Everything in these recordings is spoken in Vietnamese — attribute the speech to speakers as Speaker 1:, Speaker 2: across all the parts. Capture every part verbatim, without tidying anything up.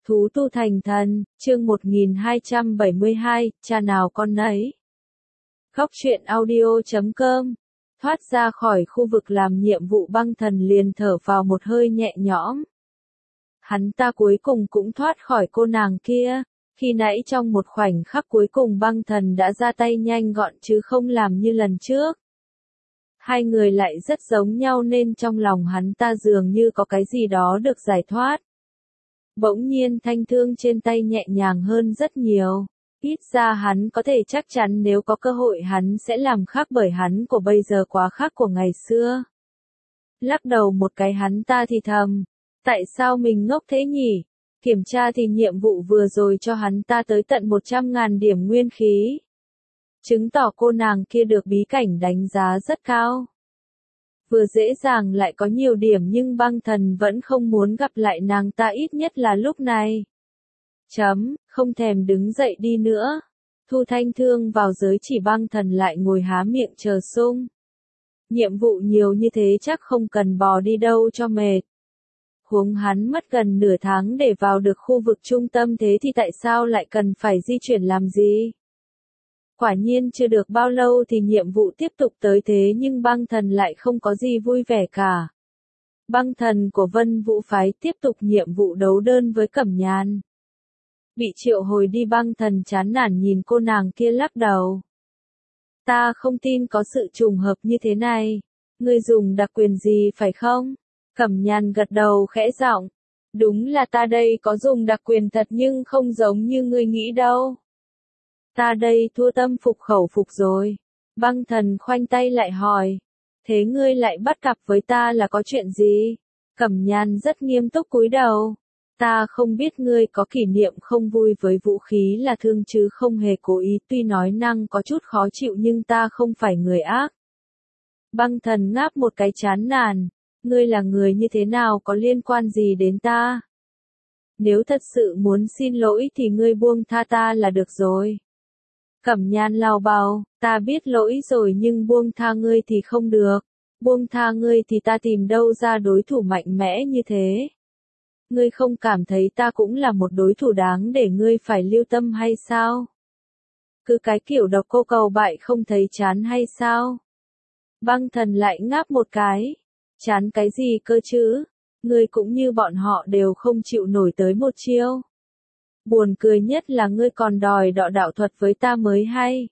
Speaker 1: Thú tu thành thần, chương một nghìn hai trăm bảy mươi hai, cha nào con nấy. Khóc chuyện audio chấm com. Thoát ra khỏi khu vực làm nhiệm vụ, băng thần liền thở vào một hơi nhẹ nhõm. Hắn ta cuối cùng cũng thoát khỏi cô nàng kia. Khi nãy trong một khoảnh khắc cuối cùng băng thần đã ra tay nhanh gọn chứ không làm như lần trước. Hai người lại rất giống nhau nên trong lòng hắn ta dường như có cái gì đó được giải thoát. Bỗng nhiên thanh thương trên tay nhẹ nhàng hơn rất nhiều. Ít ra hắn có thể chắc chắn nếu có cơ hội hắn sẽ làm khác, bởi hắn của bây giờ quá khác của ngày xưa. Lắc đầu một cái hắn ta thì thầm. Tại sao mình ngốc thế nhỉ? Kiểm tra thì nhiệm vụ vừa rồi cho hắn ta tới tận một trăm ngàn điểm nguyên khí. Chứng tỏ cô nàng kia được bí cảnh đánh giá rất cao. Vừa dễ dàng lại có nhiều điểm, nhưng băng thần vẫn không muốn gặp lại nàng ta, ít nhất là lúc này. Chấm, không thèm đứng dậy đi nữa. Thu thanh thương vào giới chỉ, băng thần lại ngồi há miệng chờ sung. Nhiệm vụ nhiều như thế chắc không cần bò đi đâu cho mệt. Huống hắn mất gần nửa tháng để vào được khu vực trung tâm, thế thì tại sao lại cần phải di chuyển làm gì? Quả nhiên chưa được bao lâu thì nhiệm vụ tiếp tục tới, thế nhưng băng thần lại không có gì vui vẻ cả. Băng thần của Vân Vũ phái tiếp tục nhiệm vụ đấu đơn với Cẩm Nhàn. Bị triệu hồi đi, băng thần chán nản nhìn cô nàng kia lắc đầu. Ta không tin có sự trùng hợp như thế này. Ngươi dùng đặc quyền gì phải không? Cẩm Nhàn gật đầu khẽ giọng. Đúng là ta đây có dùng đặc quyền thật, nhưng không giống như ngươi nghĩ đâu. Ta đây thua tâm phục khẩu phục rồi. Băng thần khoanh tay lại hỏi. Thế ngươi lại bắt cặp với ta là có chuyện gì? Cẩm Nhàn rất nghiêm túc cúi đầu. Ta không biết ngươi có kỷ niệm không vui với vũ khí là thương chứ không hề cố ý, tuy nói năng có chút khó chịu nhưng ta không phải người ác. Băng thần ngáp một cái chán nản. Ngươi là người như thế nào có liên quan gì đến ta? Nếu thật sự muốn xin lỗi thì ngươi buông tha ta là được rồi. Cẩm Nhàn lao bào, ta biết lỗi rồi nhưng buông tha ngươi thì không được. Buông tha ngươi thì ta tìm đâu ra đối thủ mạnh mẽ như thế? Ngươi không cảm thấy ta cũng là một đối thủ đáng để ngươi phải lưu tâm hay sao? Cứ cái kiểu độc cô cầu bại không thấy chán hay sao? Băng thần lại ngáp một cái. Chán cái gì cơ chứ? Ngươi cũng như bọn họ đều không chịu nổi tới một chiêu. Buồn cười nhất là ngươi còn đòi đọ đạo thuật với ta mới hay.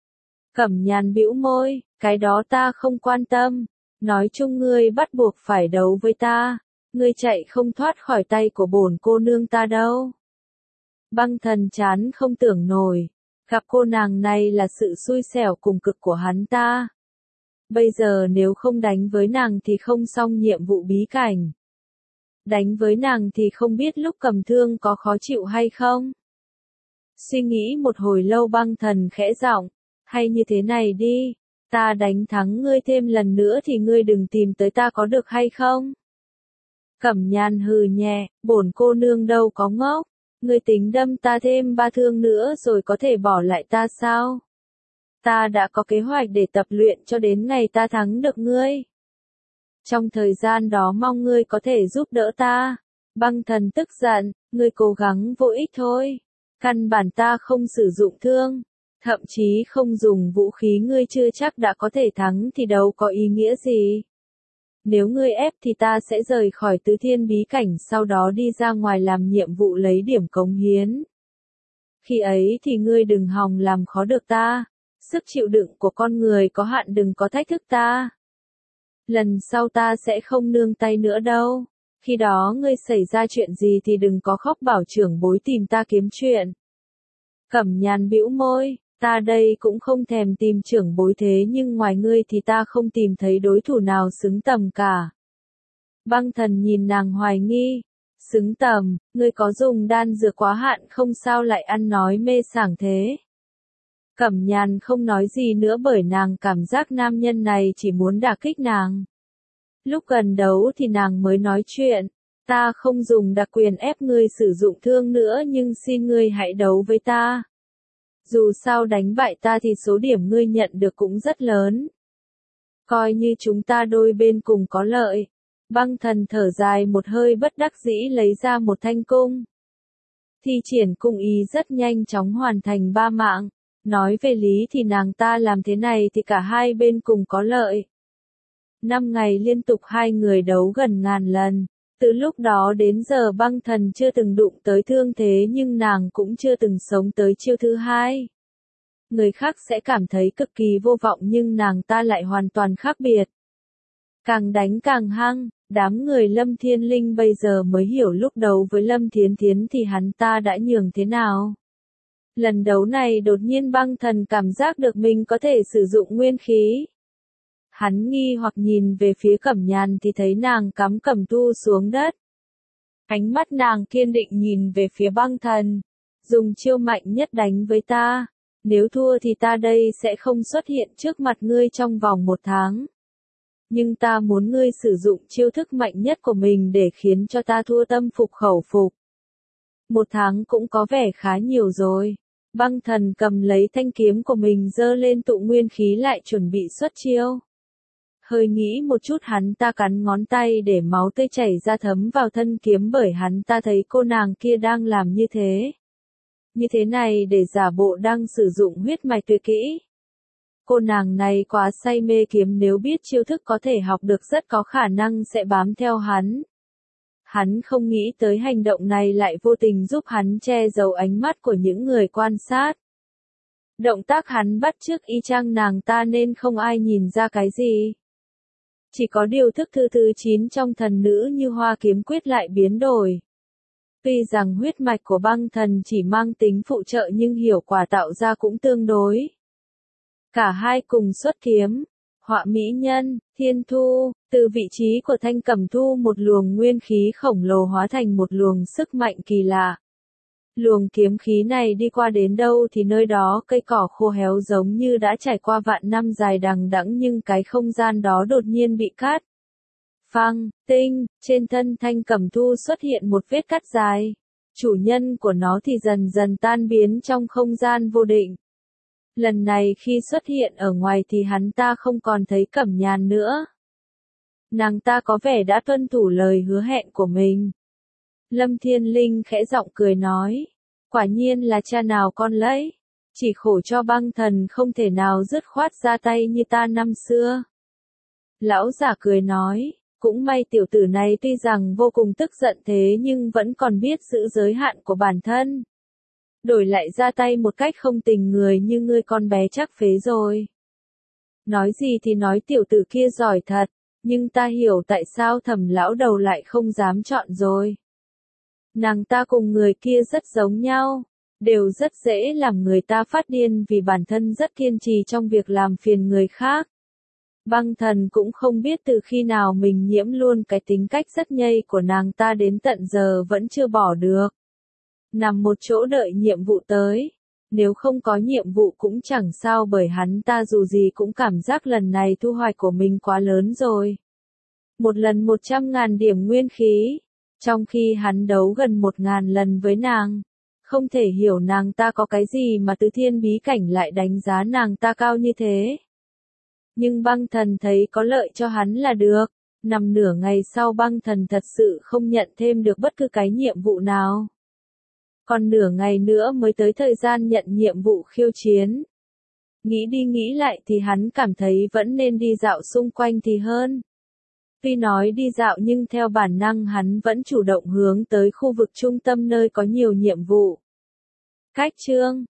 Speaker 1: Cẩm Nhàn bĩu môi, cái đó ta không quan tâm. Nói chung ngươi bắt buộc phải đấu với ta. Ngươi chạy không thoát khỏi tay của bổn cô nương ta đâu. Băng thần chán không tưởng nổi. Gặp cô nàng này là sự xui xẻo cùng cực của hắn ta. Bây giờ nếu không đánh với nàng thì không xong nhiệm vụ bí cảnh. Đánh với nàng thì không biết lúc cầm thương có khó chịu hay không. Suy nghĩ một hồi lâu, băng thần khẽ giọng. Hay như thế này đi. Ta đánh thắng ngươi thêm lần nữa thì ngươi đừng tìm tới ta có được hay không? Cẩm Nhàn hừ nhẹ. Bổn cô nương đâu có ngốc. Ngươi tính đâm ta thêm ba thương nữa rồi có thể bỏ lại ta sao? Ta đã có kế hoạch để tập luyện cho đến ngày ta thắng được ngươi. Trong thời gian đó mong ngươi có thể giúp đỡ ta. Băng thần tức giận, ngươi cố gắng vô ích thôi. Căn bản ta không sử dụng thương. Thậm chí không dùng vũ khí, ngươi chưa chắc đã có thể thắng thì đâu có ý nghĩa gì. Nếu ngươi ép thì ta sẽ rời khỏi tứ thiên bí cảnh, sau đó đi ra ngoài làm nhiệm vụ lấy điểm cống hiến. Khi ấy thì ngươi đừng hòng làm khó được ta. Sức chịu đựng của con người có hạn, đừng có thách thức ta. Lần sau ta sẽ không nương tay nữa đâu. Khi đó ngươi xảy ra chuyện gì thì đừng có khóc bảo trưởng bối tìm ta kiếm chuyện. Cẩm Nhàn bĩu môi, ta đây cũng không thèm tìm trưởng bối, thế nhưng ngoài ngươi thì ta không tìm thấy đối thủ nào xứng tầm cả. Băng thần nhìn nàng hoài nghi. Xứng tầm, ngươi có dùng đan dược quá hạn không sao lại ăn nói mê sảng thế? Cẩm Nhàn không nói gì nữa bởi nàng cảm giác nam nhân này chỉ muốn đả kích nàng. Lúc gần đấu thì nàng mới nói chuyện. Ta không dùng đặc quyền ép ngươi sử dụng thương nữa, nhưng xin ngươi hãy đấu với ta. Dù sao đánh bại ta thì số điểm ngươi nhận được cũng rất lớn. Coi như chúng ta đôi bên cùng có lợi. Băng thần thở dài một hơi bất đắc dĩ lấy ra một thanh cung. thi triển cung ý rất nhanh chóng hoàn thành ba mạng. Nói về lý thì nàng ta làm thế này thì cả hai bên cùng có lợi. Năm ngày liên tục hai người đấu gần ngàn lần. Từ lúc đó đến giờ băng thần chưa từng đụng tới thương thế nhưng nàng cũng chưa từng sống tới chiêu thứ hai. Người khác sẽ cảm thấy cực kỳ vô vọng nhưng nàng ta lại hoàn toàn khác biệt. Càng đánh càng hăng, đám người Lâm Thiên Linh bây giờ mới hiểu lúc đấu với Lâm Thiến Thiến thì hắn ta đã nhường thế nào. Lần đấu này đột nhiên băng thần cảm giác được mình có thể sử dụng nguyên khí. Hắn nghi hoặc nhìn về phía Cẩm Nhàn thì thấy nàng cắm Cẩm Tu xuống đất. Ánh mắt nàng kiên định nhìn về phía băng thần. Dùng chiêu mạnh nhất đánh với ta. Nếu thua thì ta đây sẽ không xuất hiện trước mặt ngươi trong vòng một tháng. Nhưng ta muốn ngươi sử dụng chiêu thức mạnh nhất của mình để khiến cho ta thua tâm phục khẩu phục. Một tháng cũng có vẻ khá nhiều rồi. Băng thần cầm lấy thanh kiếm của mình giơ lên tụ nguyên khí lại chuẩn bị xuất chiêu. Hơi nghĩ một chút hắn ta cắn ngón tay để máu tươi chảy ra thấm vào thân kiếm bởi hắn ta thấy cô nàng kia đang làm như thế. Như thế này để giả bộ đang sử dụng huyết mạch tuyệt kỹ. Cô nàng này quá say mê kiếm nếu biết chiêu thức có thể học được rất có khả năng sẽ bám theo hắn. Hắn không nghĩ tới hành động này lại vô tình giúp hắn che giấu ánh mắt của những người quan sát. Động tác hắn bắt chước y chang nàng ta nên không ai nhìn ra cái gì. Chỉ có điều thức thứ thứ chín trong thần nữ như hoa kiếm quyết lại biến đổi. Tuy rằng huyết mạch của băng thần chỉ mang tính phụ trợ nhưng hiệu quả tạo ra cũng tương đối. Cả hai cùng xuất kiếm, họa mỹ nhân, thiên thu, từ vị trí của thanh cẩm thu một luồng nguyên khí khổng lồ hóa thành một luồng sức mạnh kỳ lạ. Luồng kiếm khí này đi qua đến đâu thì nơi đó cây cỏ khô héo giống như đã trải qua vạn năm dài đằng đẵng nhưng cái không gian đó đột nhiên bị cắt. Phăng, tinh, trên thân thanh cẩm thu xuất hiện một vết cắt dài. Chủ nhân của nó thì dần dần tan biến trong không gian vô định. Lần này khi xuất hiện ở ngoài thì hắn ta không còn thấy Cẩm Nhàn nữa. Nàng ta có vẻ đã tuân thủ lời hứa hẹn của mình. Lâm Thiên Linh khẽ giọng cười nói. Quả nhiên là cha nào con lấy. Chỉ khổ cho băng thần không thể nào dứt khoát ra tay như ta năm xưa. Lão giả cười nói. Cũng may tiểu tử này tuy rằng vô cùng tức giận thế nhưng vẫn còn biết giữ giới hạn của bản thân. Đổi lại ra tay một cách không tình người như ngươi con bé chắc phế rồi. Nói gì thì nói tiểu tử kia giỏi thật, nhưng ta hiểu tại sao Thẩm lão đầu lại không dám chọn rồi. Nàng ta cùng người kia rất giống nhau, đều rất dễ làm người ta phát điên vì bản thân rất kiên trì trong việc làm phiền người khác. Băng thần cũng không biết từ khi nào mình nhiễm luôn cái tính cách rất nhây của nàng ta đến tận giờ vẫn chưa bỏ được. Nằm một chỗ đợi nhiệm vụ tới. Nếu không có nhiệm vụ cũng chẳng sao bởi hắn ta dù gì cũng cảm giác lần này thu hoạch của mình quá lớn rồi. Một lần một trăm ngàn điểm nguyên khí. Trong khi hắn đấu gần một ngàn lần với nàng. Không thể hiểu nàng ta có cái gì mà từ thiên bí cảnh lại đánh giá nàng ta cao như thế. Nhưng băng thần thấy có lợi cho hắn là được. Nằm nửa ngày sau băng thần thật sự không nhận thêm được bất cứ cái nhiệm vụ nào. Còn nửa ngày nữa mới tới thời gian nhận nhiệm vụ khiêu chiến. Nghĩ đi nghĩ lại thì hắn cảm thấy vẫn nên đi dạo xung quanh thì hơn. Tuy nói đi dạo nhưng theo bản năng hắn vẫn chủ động hướng tới khu vực trung tâm nơi có nhiều nhiệm vụ. Cách chương